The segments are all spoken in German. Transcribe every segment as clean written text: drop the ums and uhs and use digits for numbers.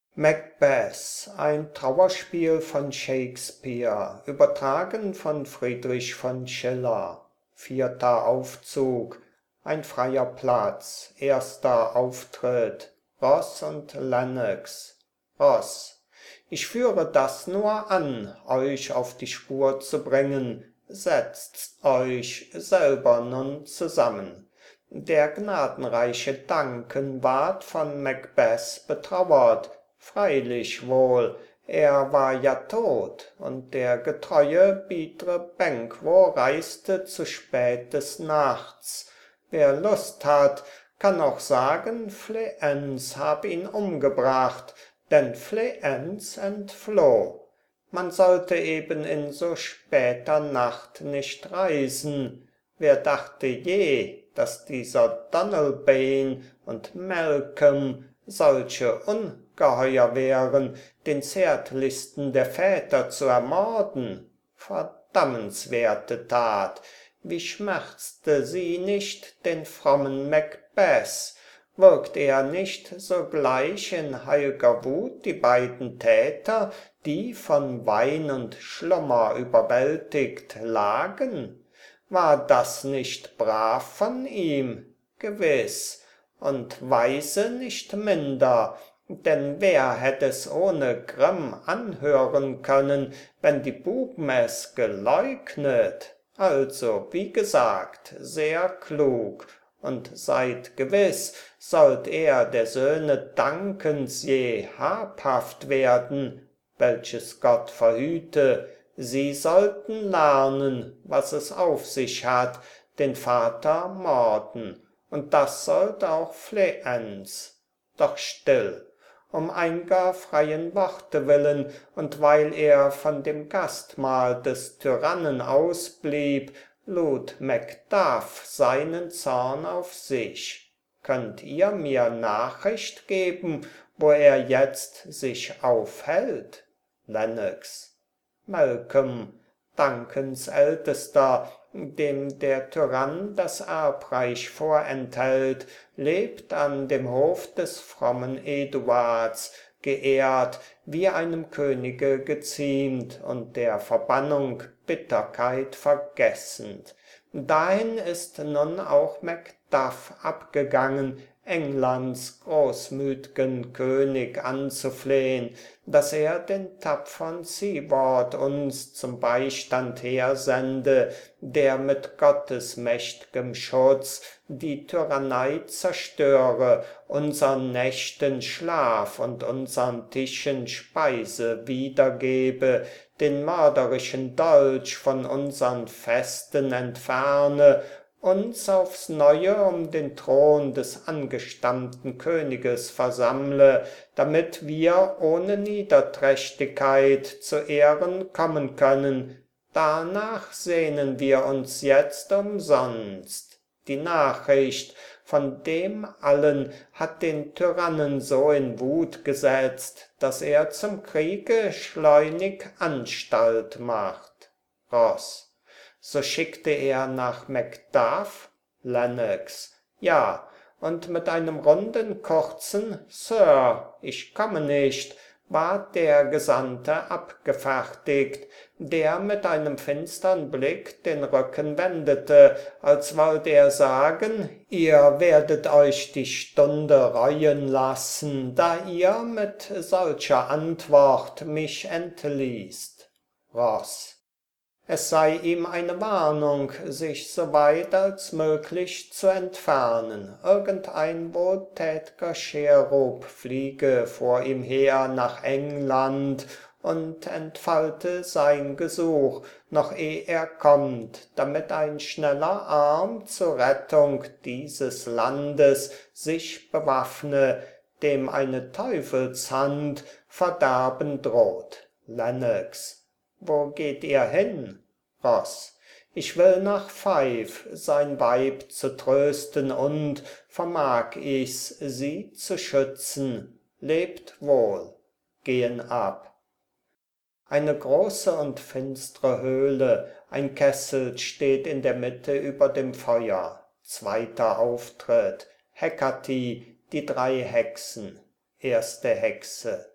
Macbeth, ein Trauerspiel von Shakespeare, übertragen von Friedrich von Schiller. Vierter Aufzug, ein freier Platz, erster Auftritt, Ross und Lennox. Ross: Ich führe das nur an, euch auf die Spur zu bringen, setzt euch selber nun zusammen. Der gnadenreiche Duncan ward von Macbeth betrauert, freilich wohl, er war ja tot, und der getreue biedre Banquo reiste zu spät des Nachts. Wer Lust hat, kann auch sagen, Fleance hab ihn umgebracht, denn Fleance entfloh. Man sollte eben in so später Nacht nicht reisen. Wer dachte je, dass dieser Donalbain und Malcolm solche Ungeheuer wären, den zärtlichsten der Väter zu ermorden? Verdammenswerte Tat! Wie schmerzte sie nicht den frommen Macbeth? Wirkt er nicht sogleich in heilger Wut die beiden Täter, die von Wein und Schlummer überwältigt lagen? War das nicht brav von ihm? Gewiß, und weise nicht minder, denn wer hätt es ohne Grimm anhören können, wenn die Buben es geleugnet? Also, wie gesagt, sehr klug, und seid gewiß, sollt er der Söhne Dankens je habhaft werden, welches Gott verhüte, sie sollten lernen, was es auf sich hat, den Vater morden, und das sollt auch Fleance. Doch still, um einiger freien Worte willen, und weil er von dem Gastmahl des Tyrannen ausblieb, lud Macduff seinen Zorn auf sich. Könnt ihr mir Nachricht geben, wo er jetzt sich aufhält? Lennox: Malcolm, Duncans Ältester, dem der Tyrann das Erbreich vorenthält, lebt an dem Hof des frommen Eduards, geehrt, wie einem Könige geziemt, und der Verbannung Bitterkeit vergessend. Dahin ist nun auch Macduff abgegangen, Englands großmüt'gen König anzuflehn, dass er den tapfern Siward uns zum Beistand hersende, der mit Gottes mächt'gem Schutz die Tyrannei zerstöre, unsern Nächten Schlaf und unsern Tischen Speise wiedergebe, den mörderischen Dolch von unsern Festen entferne, uns aufs Neue um den Thron des angestammten Königes versammle, damit wir ohne Niederträchtigkeit zu Ehren kommen können. Danach sehnen wir uns jetzt umsonst. Die Nachricht von dem allen hat den Tyrannen so in Wut gesetzt, dass er zum Kriege schleunig Anstalt macht. Ross: So schickte er nach Macduff? Lennox: Ja, und mit einem runden, kurzen Sir, ich komme nicht, ward der Gesandte abgefertigt, der mit einem finstern Blick den Rücken wendete, als wollt er sagen, ihr werdet euch die Stunde reuen lassen, da ihr mit solcher Antwort mich entließt. Ross: Es sei ihm eine Warnung, sich so weit als möglich zu entfernen. Irgendein wohltät'ger Cherub fliege vor ihm her nach England und entfalte sein Gesuch, noch eh er kommt, damit ein schneller Arm zur Rettung dieses Landes sich bewaffne, dem eine Teufelshand Verderben droht. Lennox: Wo geht ihr hin? Ross: Ich will nach Fife, sein Weib zu trösten, und vermag ich's, sie zu schützen. Lebt wohl. Gehen ab. Eine große und finstre Höhle, ein Kessel steht in der Mitte über dem Feuer. Zweiter Auftritt: Hecate, die drei Hexen. Erste Hexe: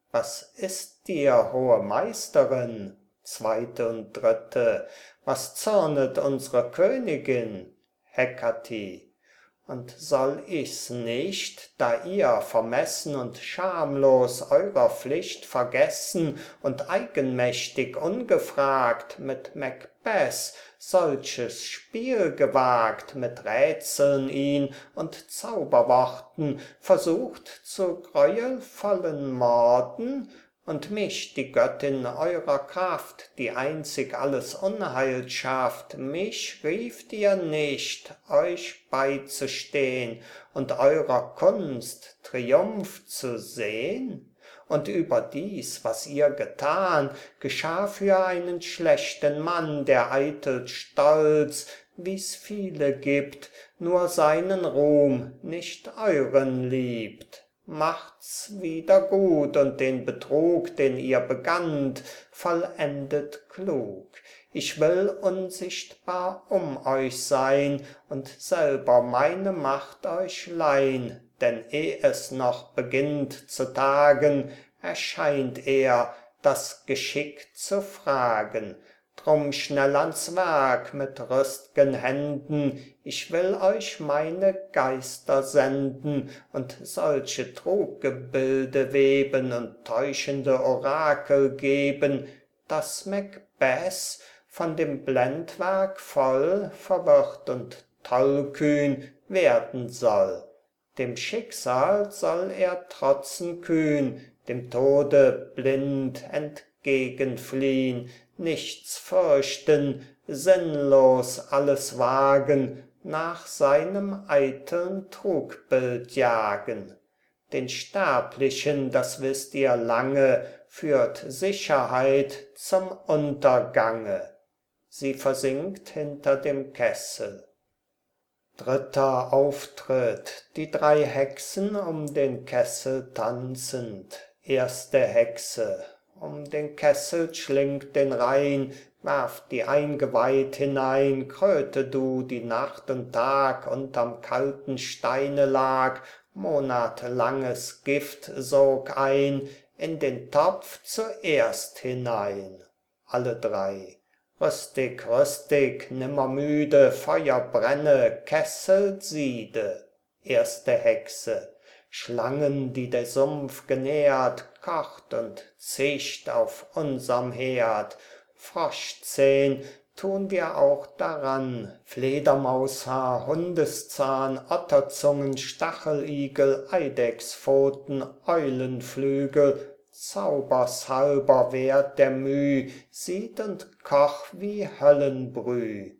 Was ist dir, hohe Meisterin? Zweite und dritte. Was zürnet unsere Königin? Hekati. Und soll ich's nicht, da ihr vermessen und schamlos eurer Pflicht vergessen und eigenmächtig ungefragt mit Macbeth solches Spiel gewagt, mit Rätseln ihn und Zauberworten versucht zu gräuelvollen Morden, und mich, die Göttin eurer Kraft, die einzig alles Unheil schafft, mich rieft ihr nicht, euch beizustehn und eurer Kunst Triumph zu sehn? Und überdies, was ihr getan, geschah für einen schlechten Mann, der eitel stolz, wie's viele gibt, nur seinen Ruhm, nicht euren liebt. Macht's wieder gut und den Betrug, den ihr begannt, vollendet klug. Ich will unsichtbar um euch sein und selber meine Macht euch leihn, denn eh es noch beginnt zu tagen, erscheint er, das Geschick zu fragen. Drum schnell ans Werk mit rüst'gen Händen, ich will euch meine Geister senden und solche Truggebilde weben und täuschende Orakel geben, dass Macbeth von dem Blendwerk voll verwirrt und tollkühn werden soll. Dem Schicksal soll er trotzen kühn, dem Tode blind entgegenfliehn, nichts fürchten, sinnlos alles wagen, nach seinem eiteln Trugbild jagen. Den Sterblichen, das wisst ihr lange, führt Sicherheit zum Untergange. Sie versinkt hinter dem Kessel. Dritter Auftritt, die drei Hexen um den Kessel tanzend. Erste Hexe, um den Kessel schlingt den Rein, werft die Eingeweid hinein, kröte du, die Nacht und Tag unterm kalten Steine lag, monatelanges Gift sog ein, in den Topf zuerst hinein. Alle drei. Rüstig, rüstig, nimmer müde, Feuer brenne, Kessel siede. Erste Hexe. Schlangen, die der Sumpf genährt, kocht und zischt auf unserm Herd. Froschzähn tun wir auch daran, Fledermaushaar, Hundeszahn, Otterzungen, Stacheligel, Eidechspfoten, Eulenflügel, zaubershalber wert der Müh, sieht und koch wie Höllenbrüh.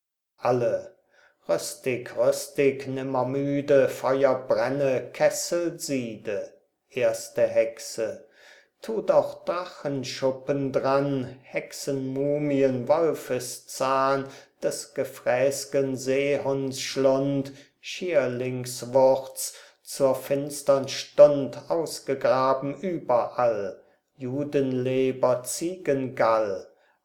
Alle. Rüstig, rüstig, nimmer müde, Feuer brenne, Kessel siede. Erste Hexe. Tut auch Drachenschuppen dran, Hexenmumien, Wolfeszahn, des gefräß'gen Seehunds Schlund, Schierlingswurz, zur finstern Stund ausgegraben überall, Judenleber, Ziegengall,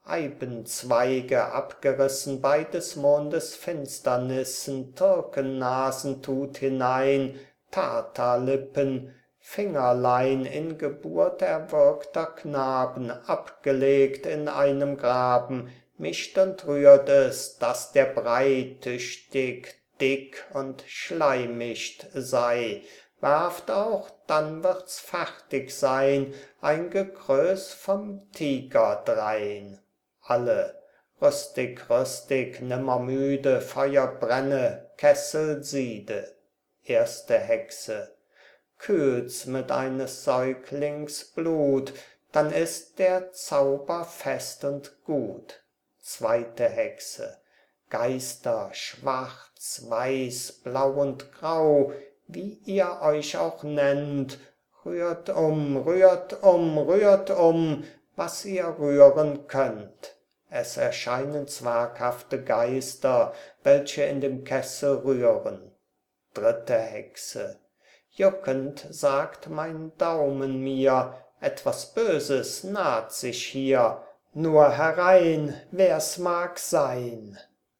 Eibenzweige abgerissen bei des Mondes Finsternissen, Türkennasen tut hinein, Tatarlippen, Fingerlein in Geburt erwürgter Knaben, abgelegt in einem Graben, mischt und rührt es, dass der Brei tüchtig, dick und schleimicht sei. Werft auch, dann wird's fertig sein, ein Gekrös vom Tiger drein. Alle. Rüstig, rüstig, nimmer müde, Feuer brenne, Kessel siede. Erste Hexe. Kühlt's mit eines Säuglings Blut, dann ist der Zauber fest und gut. Zweite Hexe. Geister, schwarz, weiß, blau und grau, wie ihr euch auch nennt, rührt um, rührt um, rührt um, was ihr rühren könnt. Es erscheinen zwerghafte Geister, welche in dem Kessel rühren. Dritte Hexe. Juckend sagt mein Daumen mir, etwas Böses naht sich hier, nur herein, wer's mag sein.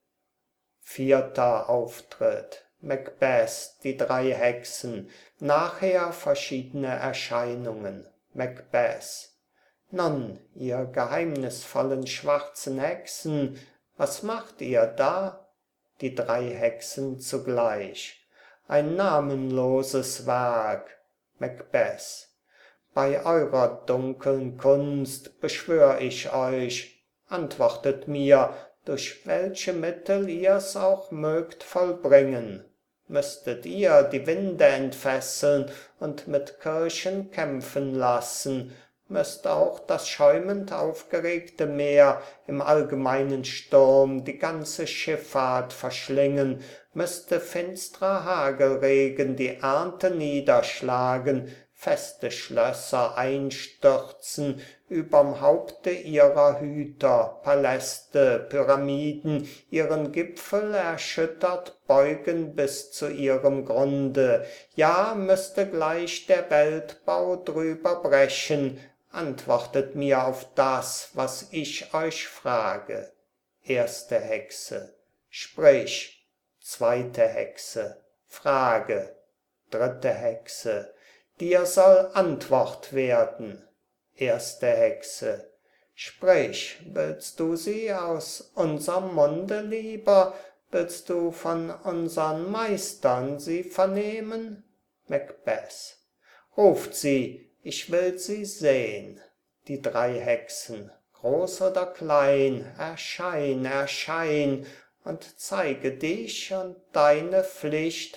Vierter Auftritt. Macbeth, die drei Hexen, nachher verschiedene Erscheinungen. Macbeth. Nun, ihr geheimnisvollen schwarzen Hexen, was macht ihr da? Die drei Hexen zugleich. Ein namenloses Werk. Macbeth. Bei eurer dunkeln Kunst beschwör ich euch, antwortet mir, durch welche Mittel ihr's auch mögt vollbringen. Müsstet ihr die Winde entfesseln und mit Kirchen kämpfen lassen, müsst auch das schäumend aufgeregte Meer im allgemeinen Sturm die ganze Schifffahrt verschlingen, müsste finstrer Hagelregen die Ernte niederschlagen, feste Schlösser einstürzen, überm Haupte ihrer Hüter, Paläste, Pyramiden, ihren Gipfel erschüttert beugen bis zu ihrem Grunde. Ja, müsste gleich der Weltbau drüber brechen, antwortet mir auf das, was ich euch frage. Erste Hexe. Sprich. Zweite Hexe. Frage. Dritte Hexe. Dir soll Antwort werden. Erste Hexe. Sprich, willst du sie aus unserm Munde lieber, willst du von unsern Meistern sie vernehmen? Macbeth. Ruft sie, ich will sie sehn. Die drei Hexen, groß oder klein, erschein, erschein, und zeige dich und deine Pflicht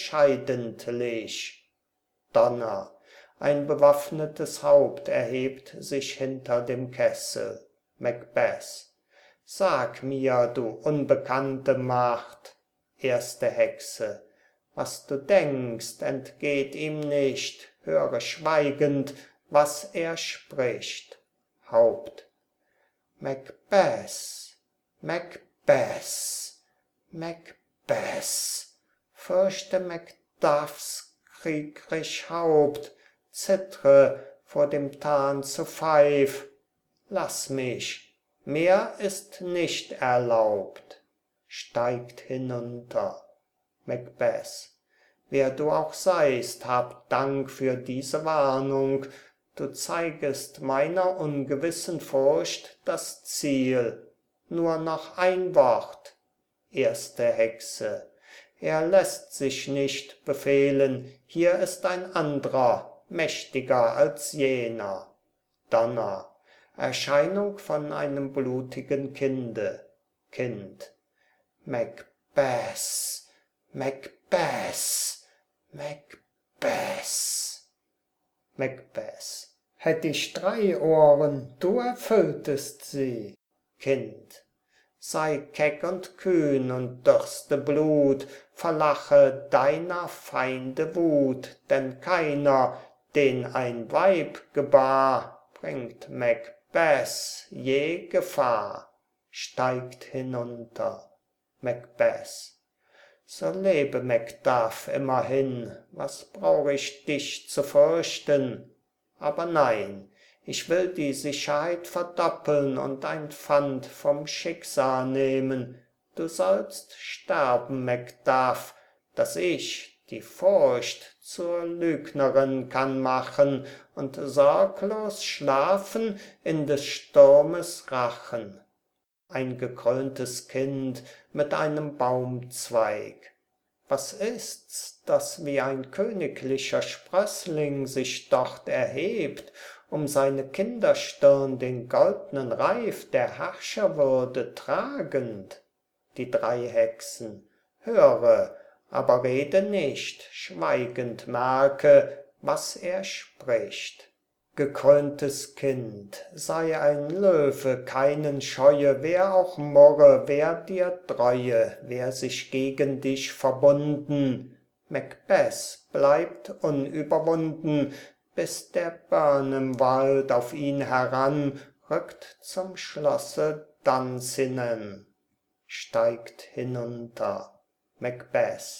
bescheidentlich. Donner, ein bewaffnetes Haupt erhebt sich hinter dem Kessel. Macbeth. Sag mir, du unbekannte Macht. Erste Hexe. Was du denkst, entgeht ihm nicht. Höre schweigend, was er spricht. Haupt. Macbeth, Macbeth, Macbeth. Fürchte Macduffs kriegrisch Haupt, zittre vor dem Tarn zu Pfeif. Lass mich, mehr ist nicht erlaubt. Steigt hinunter. Macbeth. Wer du auch seist, hab Dank für diese Warnung. Du zeigest meiner ungewissen Furcht das Ziel. Nur noch ein Wort. Erste Hexe. Er lässt sich nicht befehlen. Hier ist ein anderer, mächtiger als jener. Donner. Erscheinung von einem blutigen Kinde. Kind. Macbeth, Macbeth, Macbeth. Macbeth. Hätt ich 3 Ohren, du erfülltest sie. Kind. Sei keck und kühn und dürste Blut, verlache deiner Feinde Wut, denn keiner, den ein Weib gebar, bringt Macbeth je Gefahr. Steigt hinunter. Macbeth. So lebe Macduff immerhin, was brauch ich dich zu fürchten? Aber nein, ich will die Sicherheit verdoppeln und ein Pfand vom Schicksal nehmen. Du sollst sterben, Macduff, dass ich die Furcht zur Lügnerin kann machen und sorglos schlafen in des Sturmes Rachen. Ein gekröntes Kind mit einem Baumzweig. Was ist's, das wie ein königlicher Sprössling sich dort erhebt, um seine Kinderstirn den goldnen Reif der Herrscherwürde tragend? Die drei Hexen. Höre, aber rede nicht, schweigend merke, was er spricht. Gekröntes Kind, sei ein Löwe, keinen scheue, wer auch murre, wer dir treue, wer sich gegen dich verbunden. Macbeth bleibt unüberwunden, bis der Burnham-Wald auf ihn heran rückt zum Schlosse Dunsinen. Steigt hinunter. Macbeth.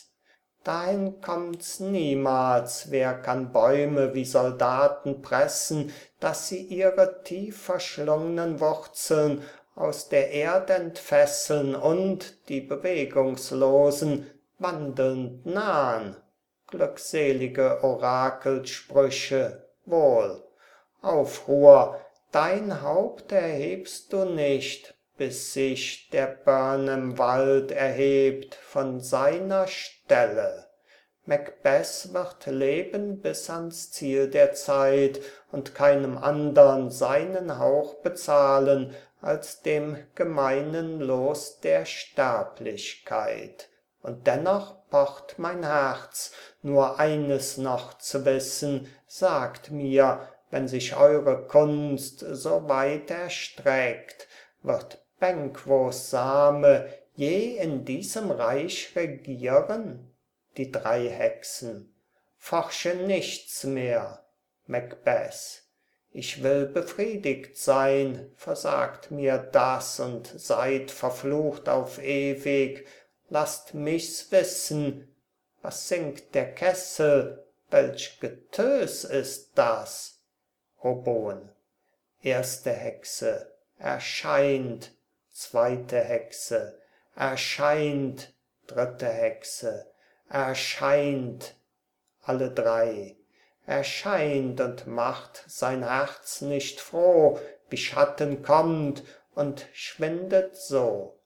Dahin kommt's niemals, wer kann Bäume wie Soldaten pressen, dass sie ihre tief verschlungenen Wurzeln aus der Erd entfesseln und die Bewegungslosen wandelnd nahen? Glückselige Orakelsprüche, wohl, Aufruhr, dein Haupt erhebst du nicht, bis sich der Burnham-Wald erhebt von seiner Stelle. Macbeth wird leben bis ans Ziel der Zeit und keinem andern seinen Hauch bezahlen als dem gemeinen Los der Sterblichkeit. Und dennoch pocht mein Herz, nur eines noch zu wissen, sagt mir, wenn sich eure Kunst so weit erstreckt, wird Banquos Same je in diesem Reich regieren? Die drei Hexen. Forsche nichts mehr. Macbeth. Ich will befriedigt sein, versagt mir das und seid verflucht auf ewig. Lasst mich's wissen. Was singt der Kessel? Welch Getös ist das? Oboen. Erste Hexe. Erscheint. Zweite Hexe. Erscheint. Dritte Hexe. Erscheint, alle drei, erscheint und macht sein Herz nicht froh, wie Schatten kommt und schwindet so.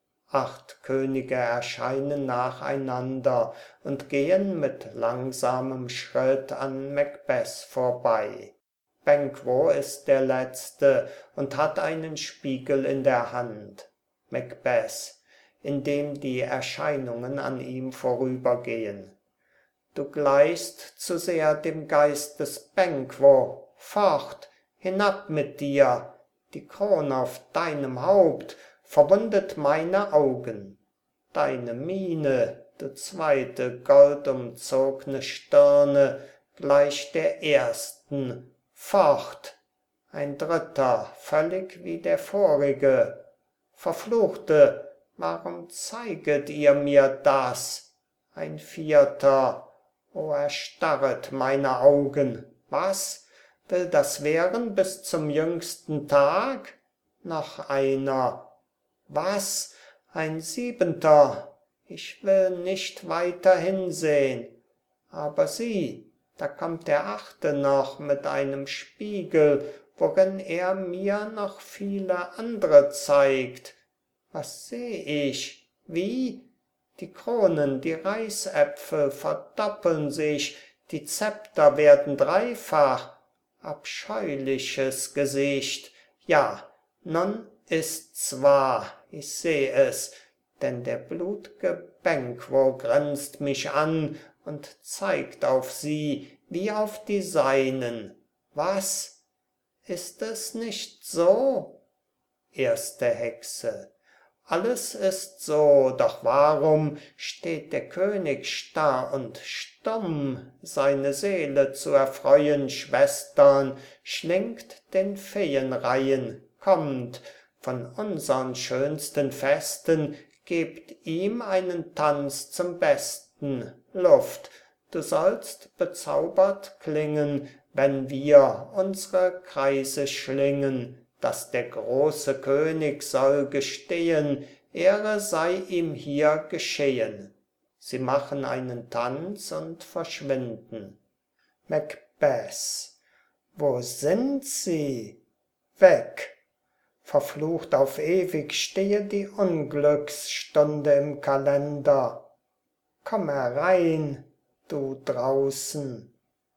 8 Könige erscheinen nacheinander und gehen mit langsamem Schritt an Macbeth vorbei. Banquo ist der Letzte und hat einen Spiegel in der Hand. Macbeth, indem die Erscheinungen an ihm vorübergehen. Du gleichst zu sehr dem Geist des Banquo. Fort, hinab mit dir! Die Kron auf deinem Haupt verwundet meine Augen. Deine Miene, du zweite goldumzogne Stirne, gleich der ersten. Fort! Ein dritter, völlig wie der vorige. Verfluchte, warum zeiget ihr mir das? Ein vierter, o erstarret meine Augen. Was? Will das währen bis zum jüngsten Tag? Noch einer. Was? Ein siebenter. Ich will nicht weiter hinsehn. Aber sieh, da kommt der achte noch mit einem Spiegel, worin er mir noch viele andere zeigt. Was seh ich? Wie? Die Kronen, die Reichsäpfel verdoppeln sich, die Zepter werden dreifach. Abscheuliches Gesicht. Ja, nun ist's wahr, ich seh es, denn der blut'ge Banquo grinst mich an und zeigt auf sie wie auf die seinen. Was? Ist es nicht so? Erste Hexe. Alles ist so, doch warum steht der König starr und stumm? Seine Seele zu erfreuen, Schwestern, schlingt den Feenreihen, kommt von unsern schönsten Festen, gebt ihm einen Tanz zum Besten. Luft, du sollst bezaubert klingen, wenn wir unsere Kreise schlingen. Dass der große König soll gestehen, Ehre sei ihm hier geschehen. Sie machen einen Tanz und verschwinden. Macbeth. Wo sind sie? Weg. Verflucht auf ewig stehe die Unglücksstunde im Kalender. Komm herein, du draußen.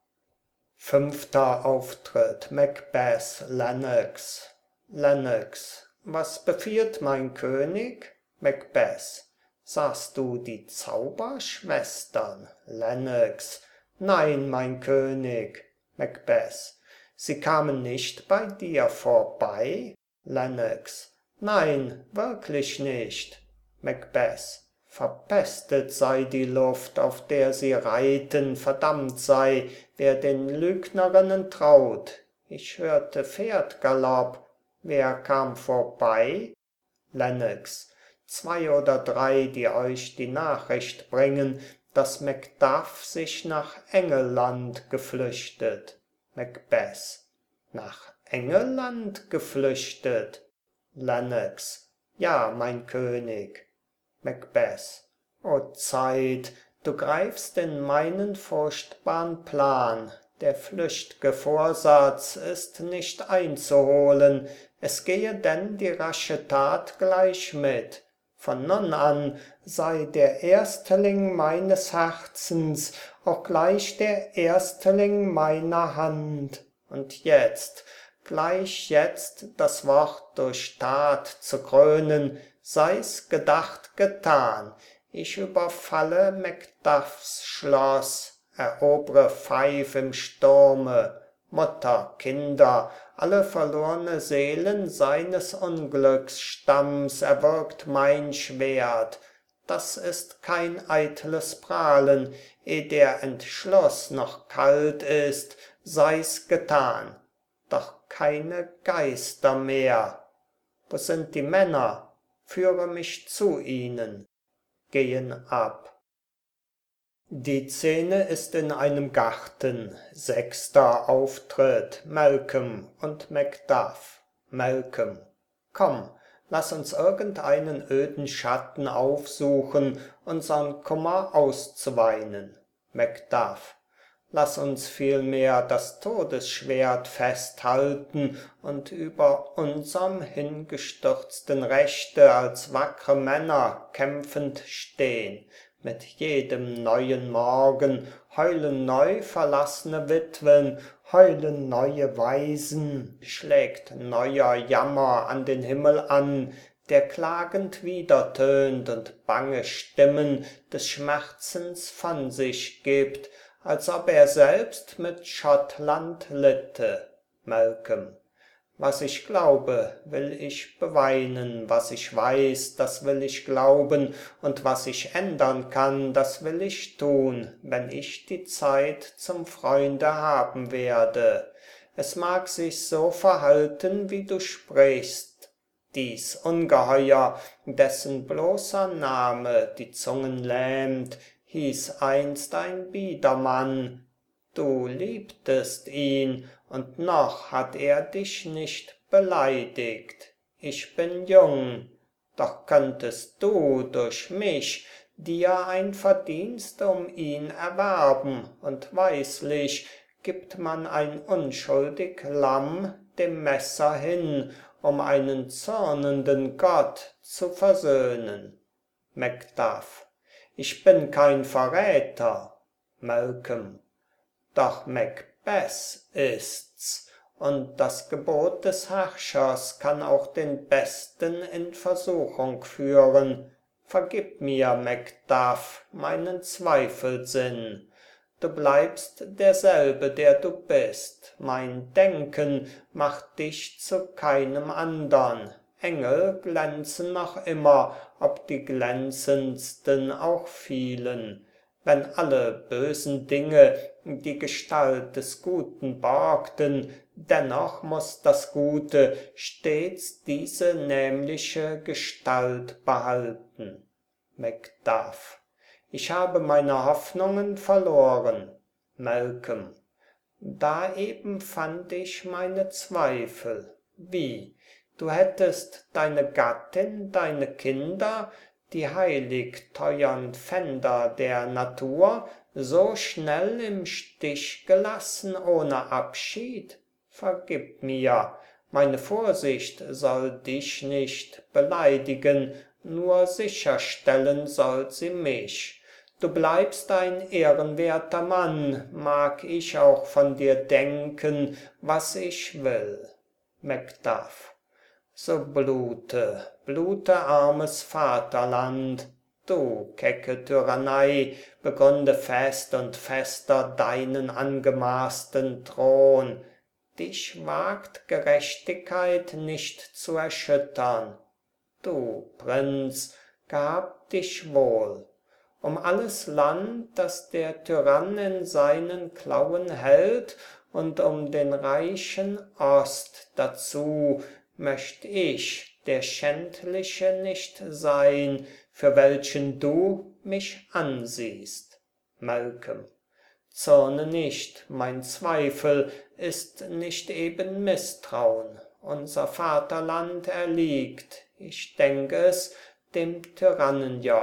5. Auftritt. Macbeth, Lennox. Lennox. Was befiehlt mein König? Macbeth. Sahst du die Zauberschwestern? Lennox. Nein, mein König. Macbeth. Sie kamen nicht bei dir vorbei? Lennox. Nein, wirklich nicht. Macbeth. Verpestet sei die Luft, auf der sie reiten, verdammt sei, wer den Lügnerinnen traut. Ich hörte Pferdgalopp, wer kam vorbei? Lennox. 2 oder 3, die euch die Nachricht bringen, dass Macduff sich nach Engelland geflüchtet. Macbeth. Nach Engelland geflüchtet? Lennox. Ja, mein König. Macbeth. O Zeit, du greifst in meinen furchtbarn Plan, der flücht'ge Vorsatz ist nicht einzuholen, es gehe denn die rasche Tat gleich mit. Von nun an sei der Erstling meines Herzens auch gleich der Erstling meiner Hand. Und jetzt, gleich jetzt das Wort durch Tat zu krönen, sei's gedacht getan. Ich überfalle Macduffs Schloss, erobre Fife im Sturme, Mutter, Kinder, alle verlorne Seelen seines Unglücksstamms erwürgt mein Schwert. Das ist kein eitles Prahlen, eh der Entschluss noch kalt ist, sei's getan. Doch keine Geister mehr. Wo sind die Männer? Führe mich zu ihnen. Gehen ab. Die Szene ist in einem Garten. 6. Auftritt. Malcolm und Macduff. Malcolm: Komm, lass uns irgendeinen öden Schatten aufsuchen, unsern Kummer auszuweinen. Macduff: Lass uns vielmehr das Todesschwert festhalten und über unserm hingestürzten Rechte als wackre Männer kämpfend stehn. Mit jedem neuen Morgen heulen neu verlassene Witwen, heulen neue Waisen, schlägt neuer Jammer an den Himmel an, der klagend widertönt und bange Stimmen des Schmerzens von sich gibt, als ob er selbst mit Schottland litte. Malcolm: Was ich glaube, will ich beweinen, was ich weiß, das will ich glauben, und was ich ändern kann, das will ich tun, wenn ich die Zeit zum Freunde haben werde. Es mag sich so verhalten, wie du sprichst. Dies Ungeheuer, dessen bloßer Name die Zungen lähmt, hieß einst ein Biedermann. Du liebtest ihn, und noch hat er dich nicht beleidigt. Ich bin jung, doch könntest du durch mich dir ein Verdienst um ihn erwerben, und weislich gibt man ein unschuldig Lamm dem Messer hin, um einen zürnenden Gott zu versöhnen. Macduff: Ich bin kein Verräter. Malcolm: Doch Macbeth ist's, und das Gebot des Herrschers kann auch den Besten in Versuchung führen. Vergib mir, Macduff, meinen Zweifelsinn. Du bleibst derselbe, der du bist. Mein Denken macht dich zu keinem andern. Engel glänzen noch immer, ob die glänzendsten auch fielen. Wenn alle bösen Dinge die Gestalt des Guten borgten, dennoch muß das Gute stets diese nämliche Gestalt behalten. Macduff: Ich habe meine Hoffnungen verloren. Malcolm: Da eben fand ich meine Zweifel. Wie? Du hättest deine Gattin, deine Kinder, die heilig teuern Pfänder der Natur, so schnell im Stich gelassen ohne Abschied? Vergib mir, meine Vorsicht soll dich nicht beleidigen, nur sicherstellen soll sie mich. Du bleibst ein ehrenwerter Mann, mag ich auch von dir denken, was ich will. Macduff: So blute, blute, armes Vaterland, du kecke Tyrannei, begründe fest und fester deinen angemaßten Thron. Dich wagt Gerechtigkeit nicht zu erschüttern. Du, Prinz, gab dich wohl. Um alles Land, das der Tyrann in seinen Klauen hält, und um den reichen Ost dazu, möcht ich der Schändliche nicht sein, für welchen du mich ansiehst. Malcolm: Zürne nicht, mein Zweifel ist nicht eben Misstrauen. Unser Vaterland erliegt, ich denk es, dem Tyrannenjoch.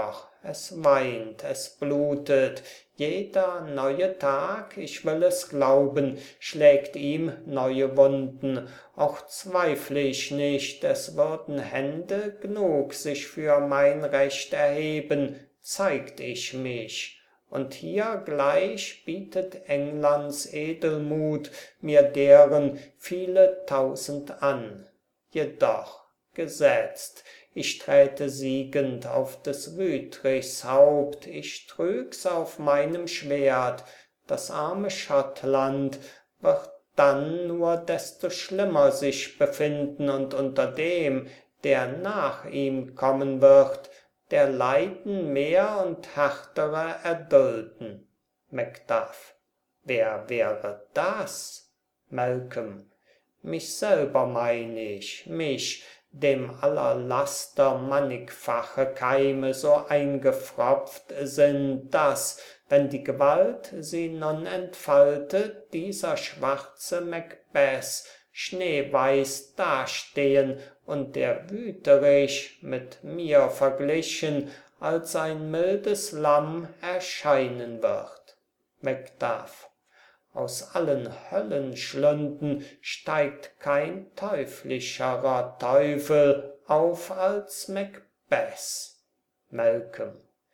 es weint, es blutet, jeder neue Tag, ich will es glauben, schlägt ihm neue Wunden, auch zweifl ich nicht, es würden Hände gnug sich für mein Recht erheben, zeigt ich mich. Und hier gleich bietet Englands Edelmut mir deren viele tausend an. Jedoch, gesetzt, ich träte siegend auf des Wütrichs Haupt, ich trüg's auf meinem Schwert, das arme Schottland wird dann nur desto schlimmer sich befinden und unter dem, der nach ihm kommen wird, der Leiden mehr und härtere erdulden. Macduff: Wer wäre das? Malcolm: Mich selber mein ich, mich, dem aller Laster mannigfache Keime so eingepfropft sind, dass, wenn die Gewalt sie nun entfaltet, dieser schwarze Macbeth schneeweiß dastehen und der Wüterich mit mir verglichen als ein mildes Lamm erscheinen wird. Macduff: Aus allen Höllenschlünden steigt kein teuflischerer Teufel auf als Macbeth. Malcolm: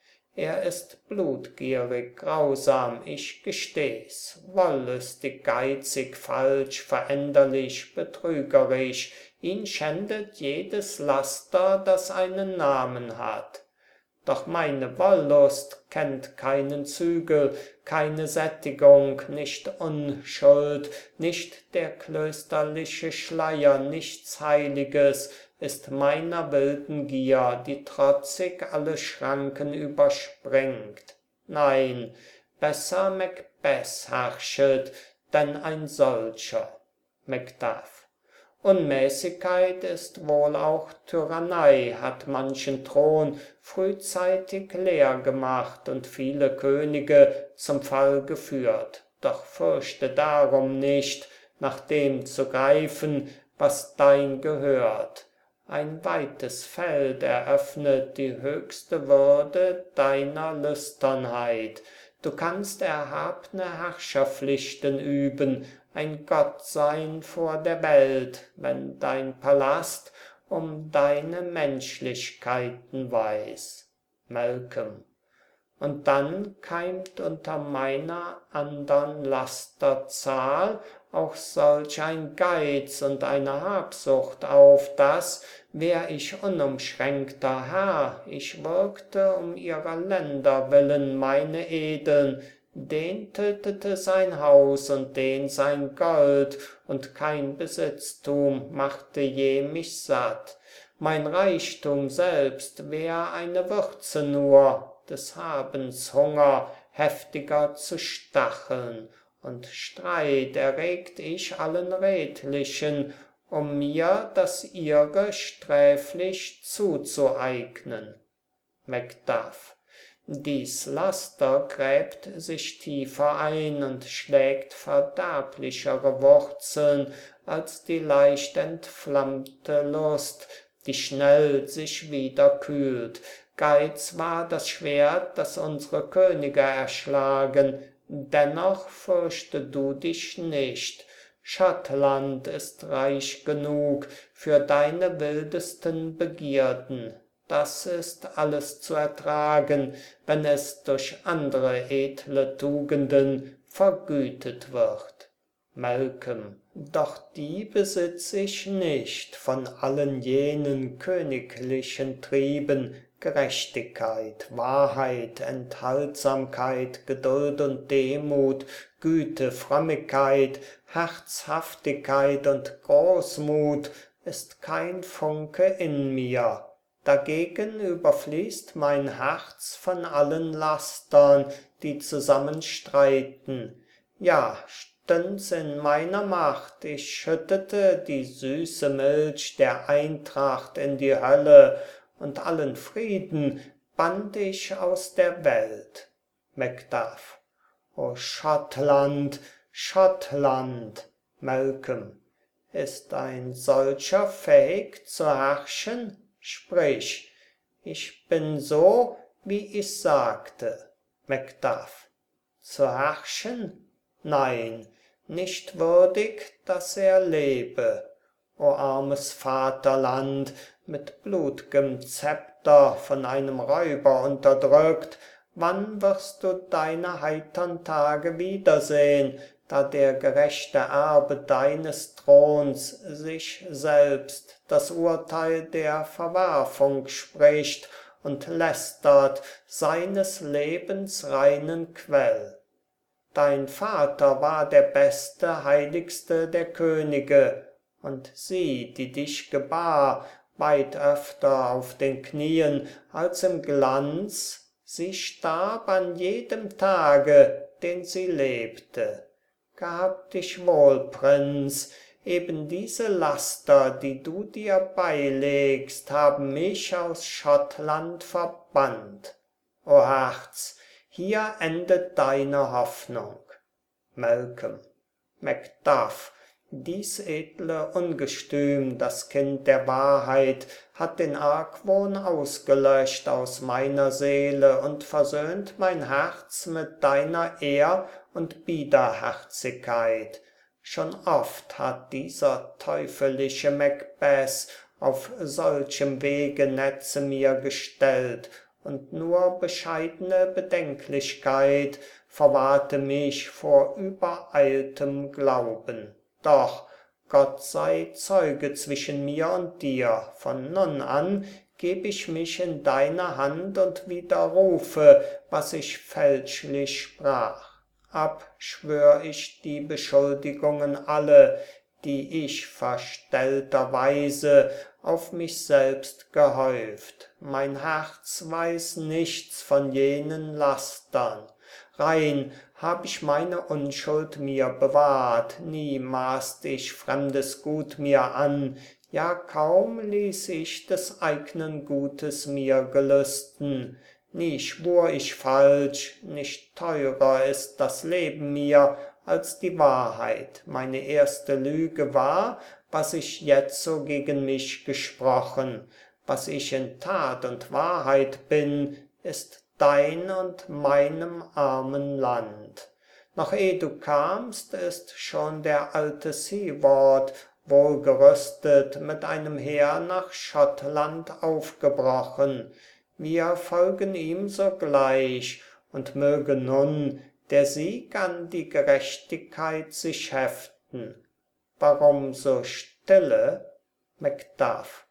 Er ist blutgierig, grausam, ich gesteh's, wollüstig, geizig, falsch, veränderlich, betrügerisch, ihn schändet jedes Laster, das einen Namen hat. Doch meine Wollust kennt keinen Zügel, keine Sättigung, nicht Unschuld, nicht der klösterliche Schleier, nichts Heiliges ist meiner wilden Gier, die trotzig alle Schranken überspringt. Nein, besser Macbeth herrschet, denn ein solcher. Macduff: Unmäßigkeit ist wohl auch Tyrannei, hat manchen Thron frühzeitig leer gemacht und viele Könige zum Fall geführt. Doch fürchte darum nicht, nach dem zu greifen, was dein gehört. Ein weites Feld eröffnet die höchste Würde deiner Lüsternheit. Du kannst erhabne Herrscherpflichten üben, ein Gott sein vor der Welt, wenn dein Palast um deine Menschlichkeiten weiß. Malcolm: Und dann keimt unter meiner andern Laster Zahl auch solch ein Geiz und eine Habsucht auf, dass, wär ich unumschränkter Herr, ich würgte um ihrer Länder willen meine Edeln, den tötete sein Haus und den sein Gold, und kein Besitztum machte je mich satt. Mein Reichtum selbst wär eine Würze nur, des Habens Hunger heftiger zu stacheln, und Streit erregt ich allen Redlichen, um mir das ihre sträflich zuzueignen. Macduff: Dies Laster gräbt sich tiefer ein und schlägt verderblichere Wurzeln als die leicht entflammte Lust, die schnell sich wieder kühlt. Geiz war das Schwert, das unsere Könige erschlagen, dennoch fürchte du dich nicht. Schottland ist reich genug für deine wildesten Begierden. Das ist alles zu ertragen, wenn es durch andere edle Tugenden vergütet wird. Malcolm: Doch die besitz ich nicht von allen jenen königlichen Trieben, Gerechtigkeit, Wahrheit, Enthaltsamkeit, Geduld und Demut, Güte, Frömmigkeit, Herzhaftigkeit und Großmut ist kein Funke in mir. Dagegen überfließt mein Herz von allen Lastern, die zusammen streiten. Ja, stünd's in meiner Macht, ich schüttete die süße Milch der Eintracht in die Hölle, und allen Frieden band ich aus der Welt. Macduff: O Schottland, Schottland! Malcolm: Ist ein solcher fähig zu herrschen? Sprich, ich bin so, wie ich sagte. Macduff: zu herrschen? Nein, nicht würdig, dass er lebe. O armes Vaterland, mit blut'gem Zepter von einem Räuber unterdrückt, wann wirst du deine heitern Tage wiedersehn, da der gerechte Erbe deines Throns sich selbst das Urteil der Verwerfung spricht und lästert seines Lebens reinen Quell? Dein Vater war der beste, heiligste der Könige, und sie, die dich gebar, weit öfter auf den Knien als im Glanz, sie starb an jedem Tage, den sie lebte. Gab dich wohl, Prinz, eben diese Laster, die du dir beilegst, haben mich aus Schottland verbannt. O Herz, hier endet deine Hoffnung. Malcolm: Macduff, dies edle Ungestüm, das Kind der Wahrheit, hat den Argwohn ausgelöscht aus meiner Seele und versöhnt mein Herz mit deiner Ehr und Biederherzigkeit. Schon oft hat dieser teufelische Macbeth auf solchem Wege Netze mir gestellt, und nur bescheidene Bedenklichkeit verwahrte mich vor übereiltem Glauben. Doch Gott sei Zeuge zwischen mir und dir, von nun an geb ich mich in deine Hand und widerrufe, was ich fälschlich sprach. Abschwör ich die Beschuldigungen alle, die ich verstellterweise auf mich selbst gehäuft. Mein Herz weiß nichts von jenen Lastern. Rein hab ich meine Unschuld mir bewahrt, nie maßt ich fremdes Gut mir an, ja kaum ließ ich des eignen Gutes mir gelüsten. Nie schwur ich falsch, nicht teurer ist das Leben mir als die Wahrheit. Meine erste Lüge war, was ich jetzo gegen mich gesprochen. Was ich in Tat und Wahrheit bin, ist dein und meinem armen Land. Noch eh du kamst, ist schon der alte Seaward wohlgerüstet mit einem Heer nach Schottland aufgebrochen. Wir folgen ihm sogleich, und möge nun der Sieg an die Gerechtigkeit sich heften. Warum so stille? Macduff: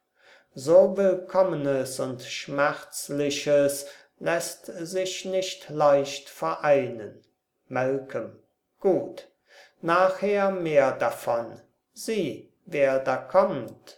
so Willkommenes und Schmerzliches lässt sich nicht leicht vereinen. Malcolm: gut, nachher mehr davon. Sieh, wer da kommt.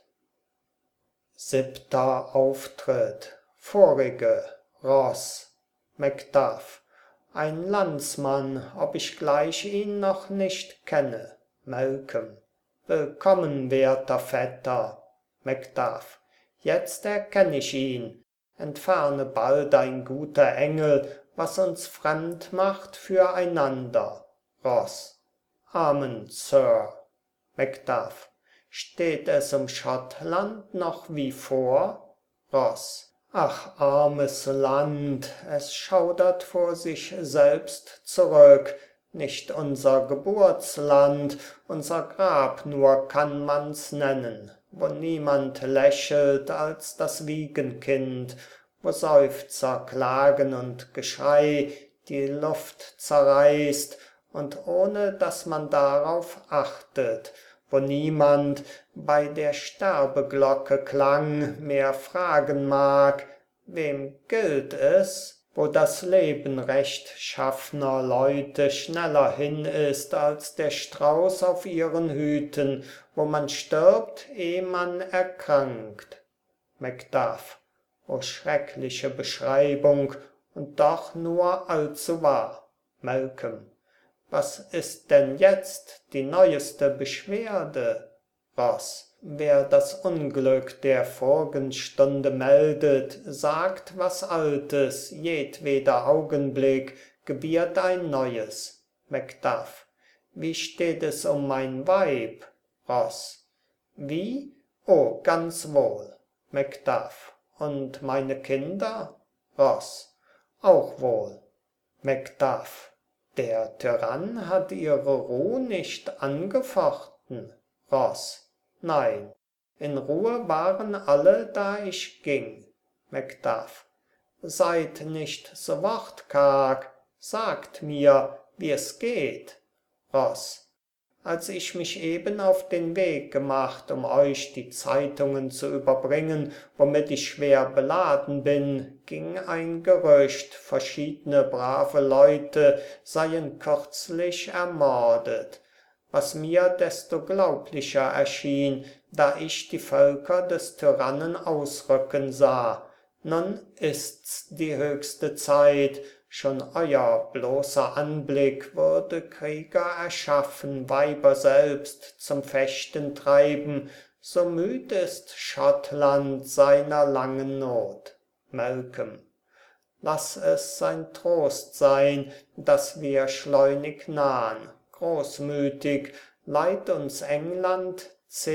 7. Auftritt. Vorige: Ross. Macduff: ein Landsmann, ob ich gleich ihn noch nicht kenne. Malcolm: willkommen, werter Vetter. Macduff: jetzt erkenn ich ihn. Entferne bald ein guter Engel, was uns fremd macht füreinander. Ross: amen, Sir. Macduff: steht es um Schottland noch wie vor? Ross: ach, armes Land, es schaudert vor sich selbst zurück, nicht unser Geburtsland, unser Grab nur kann man's nennen, wo niemand lächelt als das Wiegenkind, wo Seufzer, Klagen und Geschrei die Luft zerreißt, und ohne dass man darauf achtet, wo niemand bei der Sterbeglocke Klang mehr fragen mag, wem gilt es, wo das Leben rechtschaffner Leute schneller hin ist als der Strauß auf ihren Hüten, wo man stirbt, eh man erkrankt. Macduff: o schreckliche Beschreibung, und doch nur allzu wahr. Malcolm: was ist denn jetzt die neueste Beschwerde? Ross: wer das Unglück der vorigen Stunde meldet, sagt was Altes, jedweder Augenblick gebiert ein Neues. Macduff: wie steht es um mein Weib? Ross: wie? Oh, ganz wohl. Macduff: und meine Kinder? Ross: auch wohl. Macduff: Der Tyrann hat ihre Ruh nicht angefochten. Ross: Nein, in Ruhe waren alle, da ich ging. Macduff: Seid nicht so wortkarg, sagt mir, wie es geht. Ross: Als ich mich eben auf den Weg gemacht, um euch die Zeitungen zu überbringen, womit ich schwer beladen bin, ging ein Gerücht, verschiedene brave Leute seien kürzlich ermordet, was mir desto glaublicher erschien, da ich die Völker des Tyrannen ausrücken sah. Nun ist's die höchste Zeit, schon euer bloßer Anblick würde Krieger erschaffen, Weiber selbst zum Fechten treiben, so müd ist Schottland seiner langen Not. Malcolm: Lass es sein Trost sein, dass wir schleunig nahn. Großmütig leiht uns England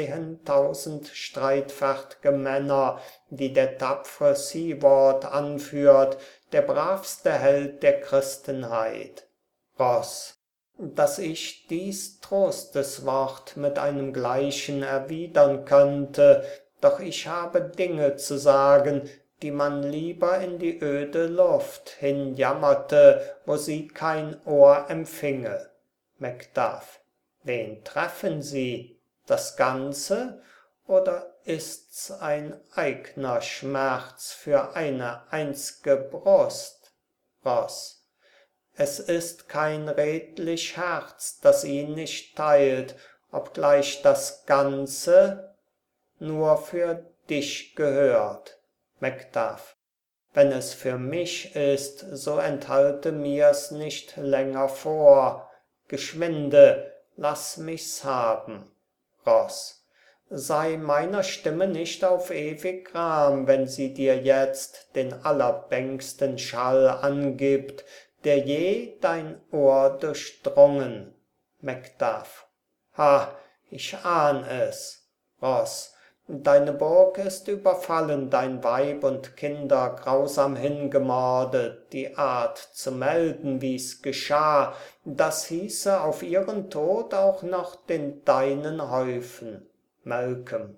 10.000 streitfert'ge Männer, die der tapfre Siward anführt, der bravste Held der Christenheit. Ross: Dass ich dies Trosteswort mit einem gleichen erwidern könnte, doch ich habe Dinge zu sagen, die man lieber in die öde Luft hinjammerte, wo sie kein Ohr empfinge. Macduff: Wen treffen Sie? Das Ganze? Oder ist's ein eigner Schmerz für eine einz'ge Brust? Ross: Es ist kein redlich Herz, das ihn nicht teilt, obgleich das Ganze nur für dich gehört. Macduff: Wenn es für mich ist, so enthalte mir's nicht länger vor. Geschwinde, lass mich's haben. Ross: Sei meiner Stimme nicht auf ewig gram, wenn sie dir jetzt den allerbängsten Schall angibt, der je dein Ohr durchdrungen. Macduff: Ha, ich ahn es. Ross: Deine Burg ist überfallen, dein Weib und Kinder grausam hingemordet, die Art zu melden, wie's geschah, das hieße auf ihren Tod auch noch den deinen häufen. Malcolm: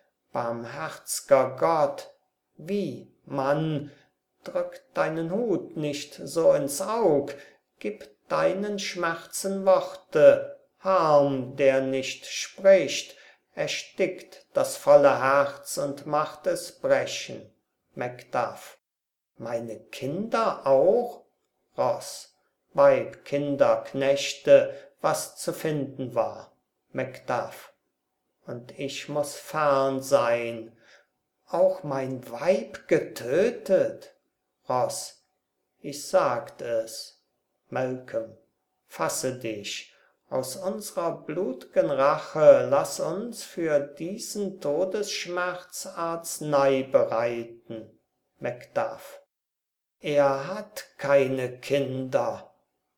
Barmherz'ger Gott! Wie, Mann, drück deinen Hut nicht so ins Aug, gib deinen Schmerzen Worte, Harm, der nicht spricht, erstickt das volle Herz und macht es brechen. Macduff: Meine Kinder auch? Ross: Weib, Kinder, Knechte, was zu finden war. Macduff: Und ich muß fern sein, auch mein Weib getötet? Ross: Ich sagt es. Malcolm: Fasse dich, aus unsrer blut'gen Rache lass uns für diesen Todesschmerz Arznei bereiten. Macduff: Er hat keine Kinder.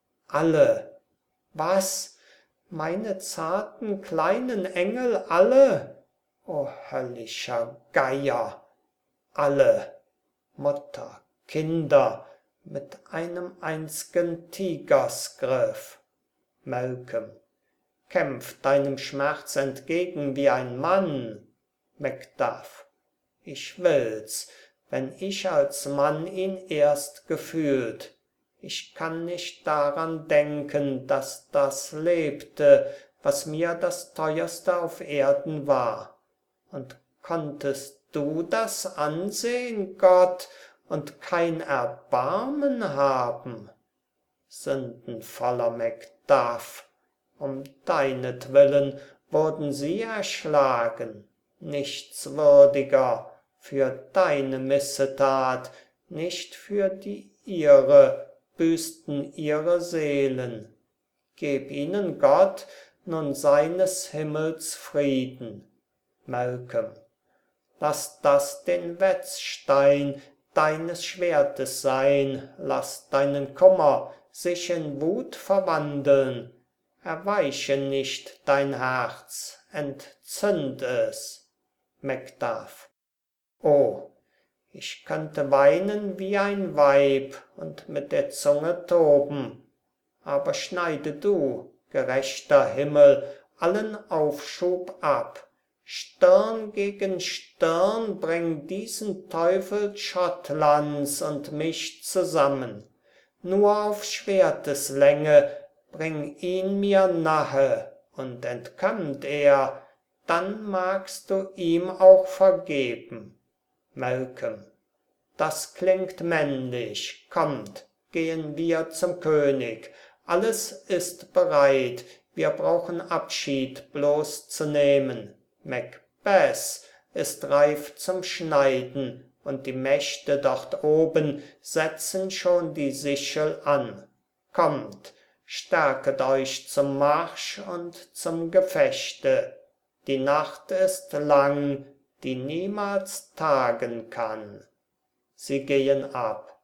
Alle. Was? Meine zarten kleinen Engel alle? O höllischer Geier! Alle. Mutter, Kinder, mit einem einz'gen Tigersgriff. Malcolm: Kämpf deinem Schmerz entgegen wie ein Mann. Macduff: Ich will's, wenn ich als Mann ihn erst gefühlt. Ich kann nicht daran denken, dass das lebte, was mir das teuerste auf Erden war. Und konntest du das ansehen, Gott, und kein Erbarmen haben? Sündenvoller Macduff, um deinetwillen wurden sie erschlagen, nichtswürdiger, für deine Missetat, nicht für die ihre, büßten ihre Seelen. Geb ihnen Gott nun seines Himmels Frieden. Malcolm: Lass das den Wetzstein deines Schwertes sein, lass deinen Kummer sich in Wut verwandeln, erweiche nicht dein Herz, entzünd es. Macduff: Oh, Ich könnte weinen wie ein Weib und mit der Zunge toben. Aber schneide du, gerechter Himmel, allen Aufschub ab. Stirn gegen Stirn bring diesen Teufel Schottlands und mich zusammen. Nur auf Schwerteslänge bring ihn mir nahe, und entkömmt er, dann magst du ihm auch vergeben. Malcolm. Das klingt männlich. Kommt, gehen wir zum König. Alles ist bereit. Wir brauchen Abschied bloß zu nehmen. Macbeth ist reif zum Schneiden, und die Mächte dort oben setzen schon die Sichel an. Kommt, stärket euch zum Marsch und zum Gefechte. Die Nacht ist lang, die niemals tagen kann. Sie gehen ab.